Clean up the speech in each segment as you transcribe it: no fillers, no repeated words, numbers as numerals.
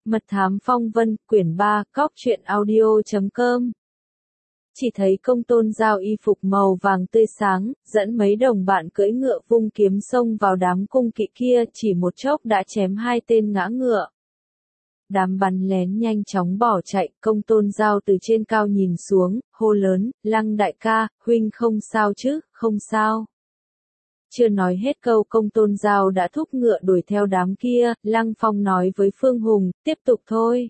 Mật thám phong vân, quyển 3, cóc truyện audio.com. Chỉ thấy Công Tôn Giao y phục màu vàng tươi sáng, dẫn mấy đồng bạn cưỡi ngựa vung kiếm xông vào đám cung kỵ kia, chỉ một chốc đã chém 2 tên ngã ngựa. Đám bắn lén nhanh chóng bỏ chạy, Công Tôn Giao từ trên cao nhìn xuống, hô lớn, Lăng đại ca, huynh không sao chứ, không sao. Chưa nói hết câu Công Tôn Giao đã thúc ngựa đuổi theo đám kia, Lăng Phong nói với Phương Hùng, tiếp tục thôi.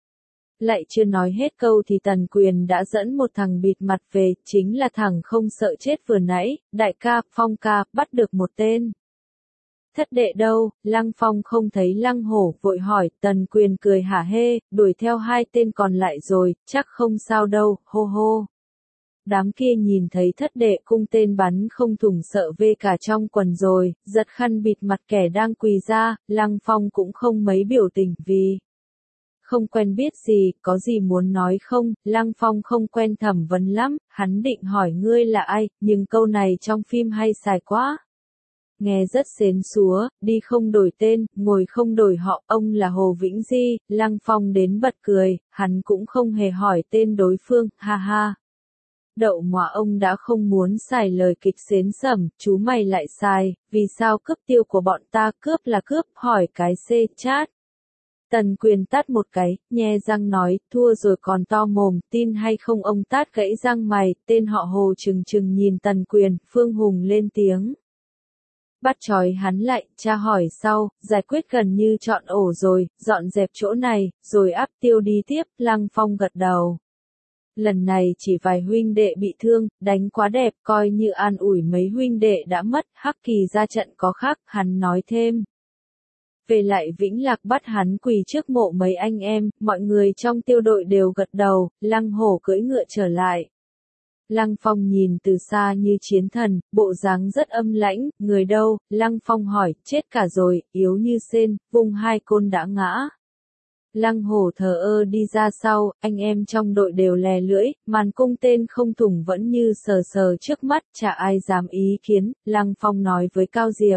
Lại chưa nói hết câu thì Tần Quyền đã dẫn một thằng bịt mặt về, chính là thằng không sợ chết vừa nãy, đại ca, Phong ca, bắt được một tên. Thất đệ đâu? Lăng Phong không thấy Lăng Hổ, vội hỏi, Tần Quyền cười hả hê, đuổi theo 2 tên còn lại rồi, chắc không sao đâu, hô hô. Đám kia nhìn thấy thất đệ cung tên bắn không thủng sợ vê cả trong quần rồi, giật khăn bịt mặt kẻ đang quỳ ra, Lăng Phong cũng không mấy biểu tình vì không quen biết gì, có gì muốn nói không, Lăng Phong không quen thẩm vấn lắm, hắn định hỏi ngươi là ai, nhưng câu này trong phim hay xài quá. Nghe rất xến xúa, đi không đổi tên, ngồi không đổi họ, ông là Hồ Vĩnh Di, Lăng Phong đến bật cười, hắn cũng không hề hỏi tên đối phương, ha ha. Đậu mà ông đã không muốn xài lời kịch xến sẩm, chú mày lại xài, vì sao cướp tiêu của bọn ta, cướp là cướp, hỏi cái xê chát. Tần Quyền tát một cái, nhe răng nói, thua rồi còn to mồm, tin hay không ông tát gãy răng mày, tên họ Hồ trừng trừng nhìn Tần Quyền, Phương Hùng lên tiếng. Bắt trói hắn lại, tra hỏi sau, giải quyết gần như chọn ổ rồi, dọn dẹp chỗ này, rồi áp tiêu đi tiếp, Lăng Phong gật đầu. Lần này chỉ vài huynh đệ bị thương, đánh quá đẹp, coi như an ủi mấy huynh đệ đã mất, Hắc Kỳ ra trận có khác, hắn nói thêm. Về lại Vĩnh Lạc bắt hắn quỳ trước mộ mấy anh em, mọi người trong tiêu đội đều gật đầu, Lăng Hổ cưỡi ngựa trở lại. Lăng Phong nhìn từ xa như chiến thần, bộ dáng rất âm lãnh, người đâu, Lăng Phong hỏi, chết cả rồi, yếu như sên, vung 2 côn đã ngã. Lăng Hổ thờ ơ đi ra sau, anh em trong đội đều lè lưỡi, màn cung tên không thủng vẫn như sờ sờ trước mắt, chả ai dám ý kiến, Lăng Phong nói với Cao Diệp.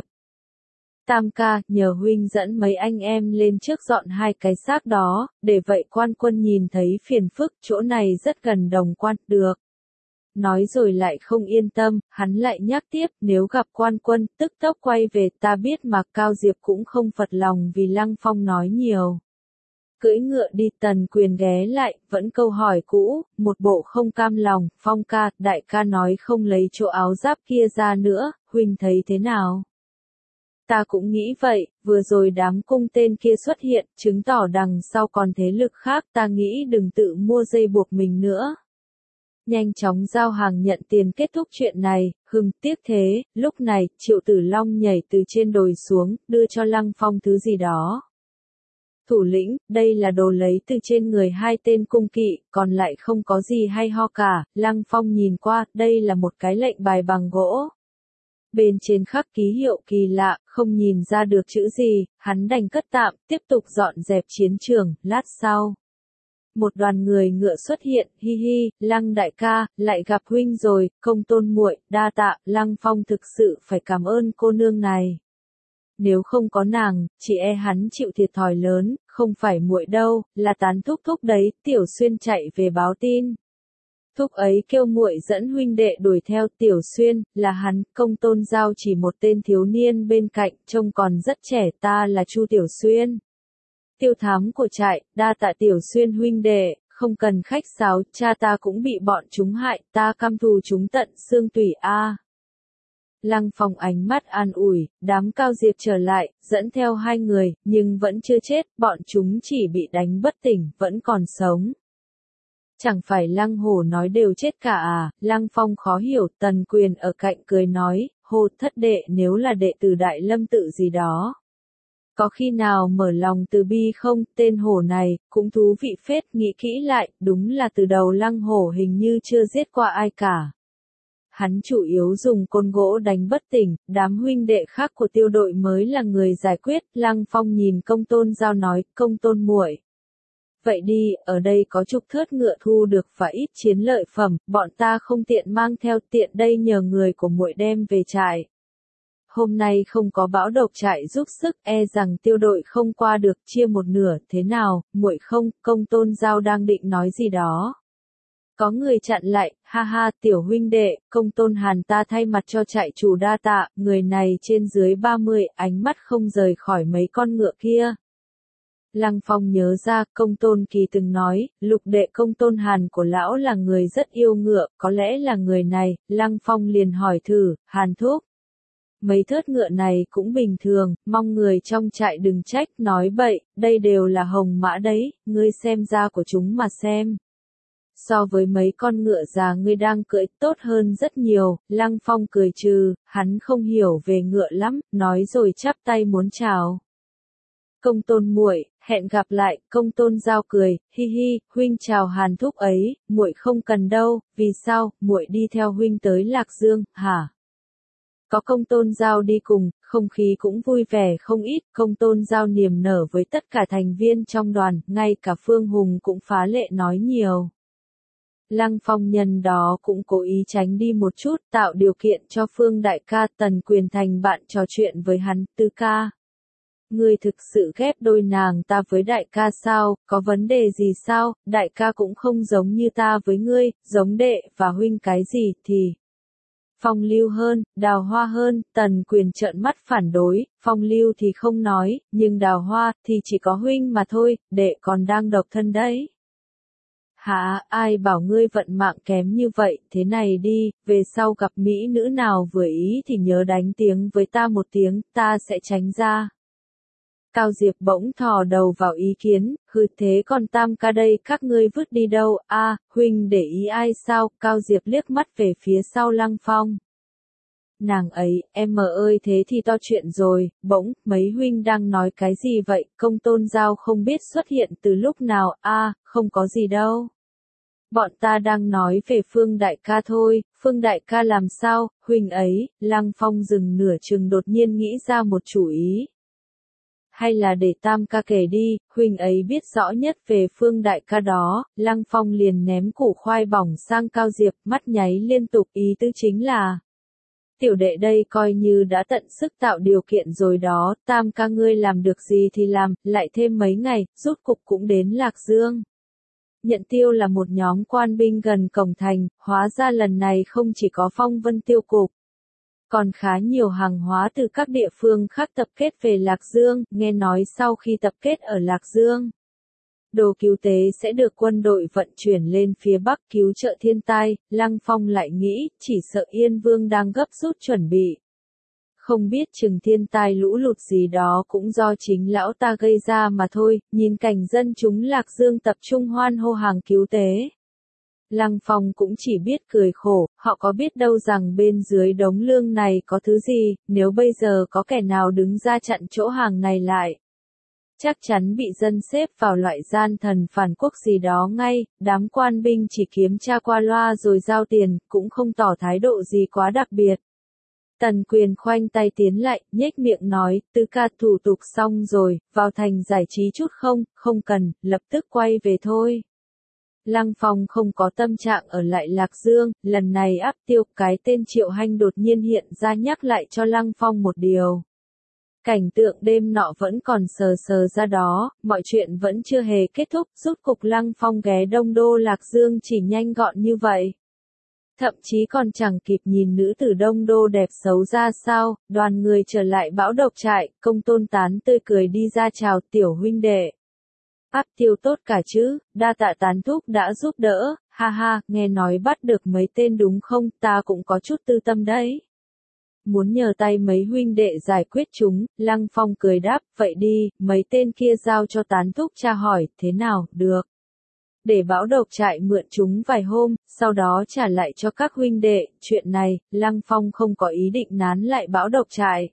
Tam ca, nhờ huynh dẫn mấy anh em lên trước dọn 2 cái xác đó, để vậy quan quân nhìn thấy phiền phức, chỗ này rất gần đồng quan, được. Nói rồi lại không yên tâm, hắn lại nhắc tiếp, nếu gặp quan quân, tức tốc quay về, ta biết mà. Cao Diệp cũng không phật lòng vì Lăng Phong nói nhiều. Cưỡi ngựa đi, Tần Quyền ghé lại, vẫn câu hỏi cũ, một bộ không cam lòng, Phong ca, đại ca nói không lấy chỗ áo giáp kia ra nữa, huynh thấy thế nào? Ta cũng nghĩ vậy, vừa rồi đám cung tên kia xuất hiện, chứng tỏ đằng sau còn thế lực khác, ta nghĩ đừng tự mua dây buộc mình nữa. Nhanh chóng giao hàng nhận tiền kết thúc chuyện này, tiếc thế, lúc này, Triệu Tử Long nhảy từ trên đồi xuống, đưa cho Lăng Phong thứ gì đó. Thủ lĩnh, đây là đồ lấy từ trên người 2 tên cung kỵ, còn lại không có gì hay ho cả, Lăng Phong nhìn qua, đây là một cái lệnh bài bằng gỗ. Bên trên khắc ký hiệu kỳ lạ, không nhìn ra được chữ gì, hắn đành cất tạm, tiếp tục dọn dẹp chiến trường, lát sau. Một đoàn người ngựa xuất hiện, hi hi, Lăng đại ca, lại gặp huynh rồi, Công Tôn muội, đa tạ, Lăng Phong thực sự phải cảm ơn cô nương này. Nếu không có nàng, chỉ e hắn chịu thiệt thòi lớn, không phải muội đâu, là Tán thúc thúc đấy, Tiểu Xuyên chạy về báo tin. Thúc ấy kêu muội dẫn huynh đệ đuổi theo. Tiểu Xuyên, là hắn, Công Tôn Giao chỉ một tên thiếu niên bên cạnh, trông còn rất trẻ, ta là Chu Tiểu Xuyên. Tiêu thám của trại, đa tạ Tiểu Xuyên huynh đệ, không cần khách sáo, cha ta cũng bị bọn chúng hại, ta căm thù chúng tận xương tủy a. Lăng Phong ánh mắt an ủi, đám Cao Diệp trở lại, dẫn theo 2 người, nhưng vẫn chưa chết, bọn chúng chỉ bị đánh bất tỉnh, vẫn còn sống. Chẳng phải Lăng Hổ nói đều chết cả à, Lăng Phong khó hiểu, Tần Quyền ở cạnh cười nói, Hồ thất đệ nếu là đệ tử Đại Lâm tự gì đó. Có khi nào mở lòng từ bi không, tên hổ này, cũng thú vị phết, nghĩ kỹ lại, đúng là từ đầu Lăng Hổ hình như chưa giết qua ai cả. Hắn chủ yếu dùng côn gỗ đánh bất tỉnh, đám huynh đệ khác của tiêu đội mới là người giải quyết, Lăng Phong nhìn Công Tôn Giao nói, Công Tôn muội. Vậy đi, ở đây có chục thớt ngựa thu được và ít chiến lợi phẩm, bọn ta không tiện mang theo, tiện đây nhờ người của muội đem về trại. hôm nay không có Bão Độc Trại giúp sức, e rằng tiêu đội không qua được, chia một nửa, thế nào, muội không? Công Tôn Giao đang định nói gì đó. Có người chặn lại, ha ha, tiểu huynh đệ, Công Tôn Hàn ta thay mặt cho trại chủ đa tạ, người này trên dưới 30, ánh mắt không rời khỏi mấy con ngựa kia. Lăng Phong nhớ ra, Công Tôn Kỳ từng nói, lục đệ Công Tôn Hàn của lão là người rất yêu ngựa, có lẽ là người này. Lăng Phong liền hỏi thử, Hàn thúc. Mấy thớt ngựa này cũng bình thường, mong người trong trại đừng trách, nói bậy, đây đều là hồng mã đấy, ngươi xem da của chúng mà xem. So với mấy con ngựa già ngươi đang cưỡi tốt hơn rất nhiều. Lăng Phong cười trừ, hắn không hiểu về ngựa lắm, nói rồi chắp tay muốn chào. Công Tôn muội, hẹn gặp lại. Công Tôn Giao cười, hi hi, huynh chào Hàn thúc ấy, muội không cần đâu. Vì sao? Muội đi theo huynh tới Lạc Dương, hả? Có Công Tôn Giao đi cùng, không khí cũng vui vẻ không ít. Công Tôn Giao niềm nở với tất cả thành viên trong đoàn, ngay cả Phương Hùng cũng phá lệ nói nhiều. Lăng Phong nhân đó cũng cố ý tránh đi một chút, tạo điều kiện cho Phương đại ca Tần Quyền thành bạn trò chuyện với hắn. Tư ca, ngươi thực sự ghép đôi nàng ta với đại ca sao, có vấn đề gì sao? Đại ca cũng không giống như ta với ngươi, giống đệ và huynh cái gì thì phong lưu hơn, đào hoa hơn. Tần Quyền trợn mắt phản đối, phong lưu thì không nói, nhưng đào hoa thì chỉ có huynh mà thôi, đệ còn đang độc thân đấy. Hả, ai bảo ngươi vận mạng kém như vậy? Thế này đi, về sau gặp mỹ nữ nào vừa ý thì nhớ đánh tiếng với ta một tiếng, ta sẽ tránh ra. Cao Diệp bỗng thò đầu vào ý kiến, hừ, thế còn Tam ca đây các ngươi vứt đi đâu? A, huynh để ý ai sao? Cao Diệp liếc mắt về phía sau Lăng Phong. Nàng ấy, em ơi, thế thì to chuyện rồi. Bỗng, mấy huynh đang nói cái gì vậy? Công Tôn Giao không biết xuất hiện từ lúc nào. A, không có gì đâu. Bọn ta đang nói về Phương đại ca thôi. Phương đại ca làm sao? Huynh ấy? Lăng Phong dừng nửa chừng đột nhiên nghĩ ra một chủ ý. Hay là để Tam ca kể đi, huynh ấy biết rõ nhất về Phương đại ca đó. Lăng Phong liền ném củ khoai bỏng sang Cao Diệp, mắt nháy liên tục, ý tứ chính là tiểu đệ đây coi như đã tận sức tạo điều kiện rồi đó. Tam ca ngươi làm được gì thì làm, lại thêm mấy ngày, rút cục cũng đến Lạc Dương. Nhận tiêu là một nhóm quan binh gần cổng thành, hóa ra lần này không chỉ có Phong Vân Tiêu cục, còn khá nhiều hàng hóa từ các địa phương khác tập kết về Lạc Dương. Nghe nói sau khi tập kết ở Lạc Dương, đồ cứu tế sẽ được quân đội vận chuyển lên phía Bắc cứu trợ thiên tai. Lăng Phong lại nghĩ, chỉ sợ Yên Vương đang gấp rút chuẩn bị. Không biết chừng thiên tai lũ lụt gì đó cũng do chính lão ta gây ra mà thôi. Nhìn cảnh dân chúng Lạc Dương tập trung hoan hô hàng cứu tế, Lăng Phong cũng chỉ biết cười khổ, họ có biết đâu rằng bên dưới đống lương này có thứ gì. Nếu bây giờ có kẻ nào đứng ra chặn chỗ hàng này lại, chắc chắn bị dân xếp vào loại gian thần phản quốc gì đó ngay. Đám quan binh chỉ kiểm tra qua loa rồi giao tiền, cũng không tỏ thái độ gì quá đặc biệt. Tần Quyền khoanh tay tiến lại, nhếch miệng nói, Tư ca, thủ tục xong rồi, vào thành giải trí chút không? Không cần, lập tức quay về thôi. Lăng Phong không có tâm trạng ở lại Lạc Dương. Lần này Áp Tiêu, cái tên Triệu Hanh đột nhiên hiện ra nhắc lại cho Lăng Phong một điều. Cảnh tượng đêm nọ vẫn còn sờ sờ ra đó, mọi chuyện vẫn chưa hề kết thúc. Rút cục Lăng Phong ghé Đông Đô Lạc Dương chỉ nhanh gọn như vậy. Thậm chí còn chẳng kịp nhìn nữ tử Đông Đô đẹp xấu ra sao. Đoàn người trở lại Bão Độc Trại, Công Tôn Tán tươi cười đi ra chào, tiểu huynh đệ. Áp Tiêu tốt cả chứ, đa tạ Tán thúc đã giúp đỡ, ha ha, nghe nói bắt được mấy tên đúng không? Ta cũng có chút tư tâm đấy. Muốn nhờ tay mấy huynh đệ giải quyết chúng. Lăng Phong cười đáp, vậy đi, mấy tên kia giao cho Tán thúc tra hỏi, thế nào? Được. Để Bão Độc Trại mượn chúng vài hôm, sau đó trả lại cho các huynh đệ. Chuyện này, Lăng Phong không có ý định nán lại Bão Độc Trại.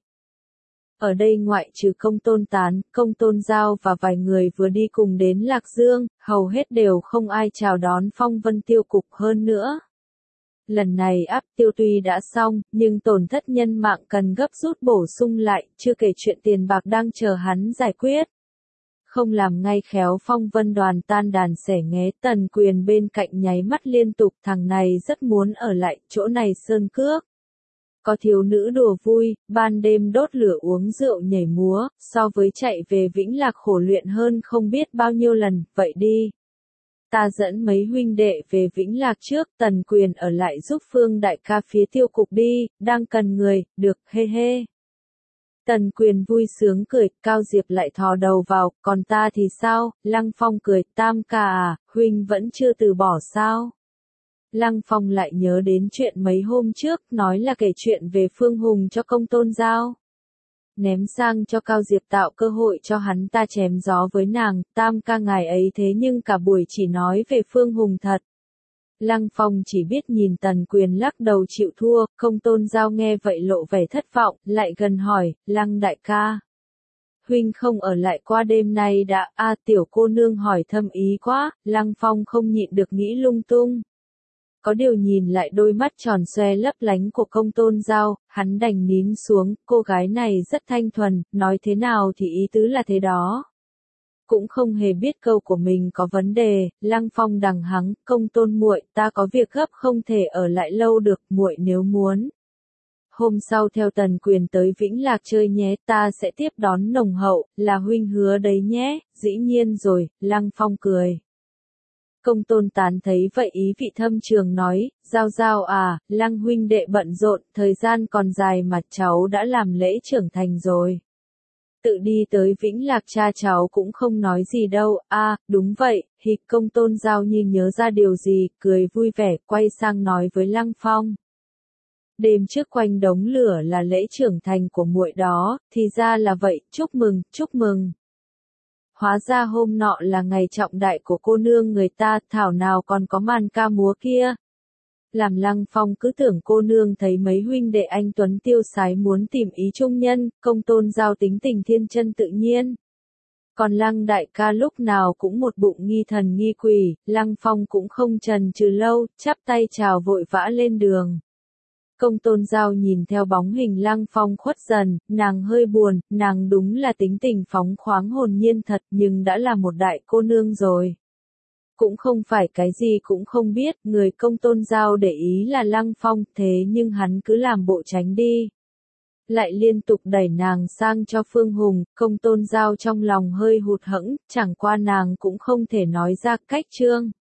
Ở đây ngoại trừ Công Tôn Tán, Công Tôn Giao và vài người vừa đi cùng đến Lạc Dương, hầu hết đều không ai chào đón Phong Vân Tiêu cục. Hơn nữa, lần này Áp Tiêu tuy đã xong, nhưng tổn thất nhân mạng cần gấp rút bổ sung lại, chưa kể chuyện tiền bạc đang chờ hắn giải quyết. Không làm ngay khéo Phong Vân đoàn tan đàn xẻ nghé. Tần Quyền bên cạnh nháy mắt liên tục, thằng này rất muốn ở lại chỗ này sơn cước. Có thiếu nữ đùa vui, ban đêm đốt lửa uống rượu nhảy múa, so với chạy về Vĩnh Lạc khổ luyện hơn không biết bao nhiêu lần, vậy đi. Ta dẫn mấy huynh đệ về Vĩnh Lạc trước, Tần Quyền ở lại giúp Phương đại ca phía tiêu cục đi, đang cần người, được, hê hê. Tần Quyền vui sướng cười, Cao Diệp lại thò đầu vào, còn ta thì sao, Lăng Phong cười, Tam ca à, huynh vẫn chưa từ bỏ sao. Lăng Phong lại nhớ đến chuyện mấy hôm trước, nói là kể chuyện về Phương Hùng cho Công Tôn Giao. Ném sang cho Cao Diệp tạo cơ hội cho hắn ta chém gió với nàng, Tam ca ngài ấy thế nhưng cả buổi chỉ nói về Phương Hùng thật. Lăng Phong chỉ biết nhìn Tần Quyền lắc đầu chịu thua, Công Tôn Giao nghe vậy lộ vẻ thất vọng, lại gần hỏi, Lăng đại ca. Huynh không ở lại qua đêm nay đã, tiểu cô nương hỏi thâm ý quá, Lăng Phong không nhịn được nghĩ lung tung. Có điều nhìn lại đôi mắt tròn xoe lấp lánh của Công Tôn Giao, hắn đành nín xuống, cô gái này rất thanh thuần, nói thế nào thì ý tứ là thế đó. Cũng không hề biết câu của mình có vấn đề, Lăng Phong đằng hắng, Công Tôn muội, ta có việc gấp không thể ở lại lâu được, muội nếu muốn. Hôm sau theo Tần Quyền tới Vĩnh Lạc chơi nhé, ta sẽ tiếp đón nồng hậu, là huynh hứa đấy nhé, dĩ nhiên rồi, Lăng Phong cười. Công Tôn Tán thấy vậy ý vị thâm trường nói, Giao Giao à, Lăng huynh đệ bận rộn, thời gian còn dài mà cháu đã làm lễ trưởng thành rồi. Tự đi tới Vĩnh Lạc cha cháu cũng không nói gì đâu, đúng vậy, hịch Công Tôn Giao như nhớ ra điều gì, cười vui vẻ, quay sang nói với Lăng Phong. Đêm trước quanh đống lửa là lễ trưởng thành của muội đó, thì ra là vậy, chúc mừng, chúc mừng. Hóa ra hôm nọ là ngày trọng đại của cô nương người ta, thảo nào còn có màn ca múa kia. Làm Lăng Phong cứ tưởng cô nương thấy mấy huynh đệ anh Tuấn tiêu sái muốn tìm ý trung nhân, Công Tôn Giao tính tình thiên chân tự nhiên. Còn Lăng đại ca lúc nào cũng một bụng nghi thần nghi quỷ, Lăng Phong cũng không chần chừ lâu, chắp tay chào vội vã lên đường. Công Tôn Giao nhìn theo bóng hình Lăng Phong khuất dần, nàng hơi buồn, nàng đúng là tính tình phóng khoáng hồn nhiên thật nhưng đã là một đại cô nương rồi. Cũng không phải cái gì cũng không biết, người Công Tôn Giao để ý là Lăng Phong, thế nhưng hắn cứ làm bộ tránh đi. Lại liên tục đẩy nàng sang cho Phương Hùng, Công Tôn Giao trong lòng hơi hụt hẫng, chẳng qua nàng cũng không thể nói ra cách trương.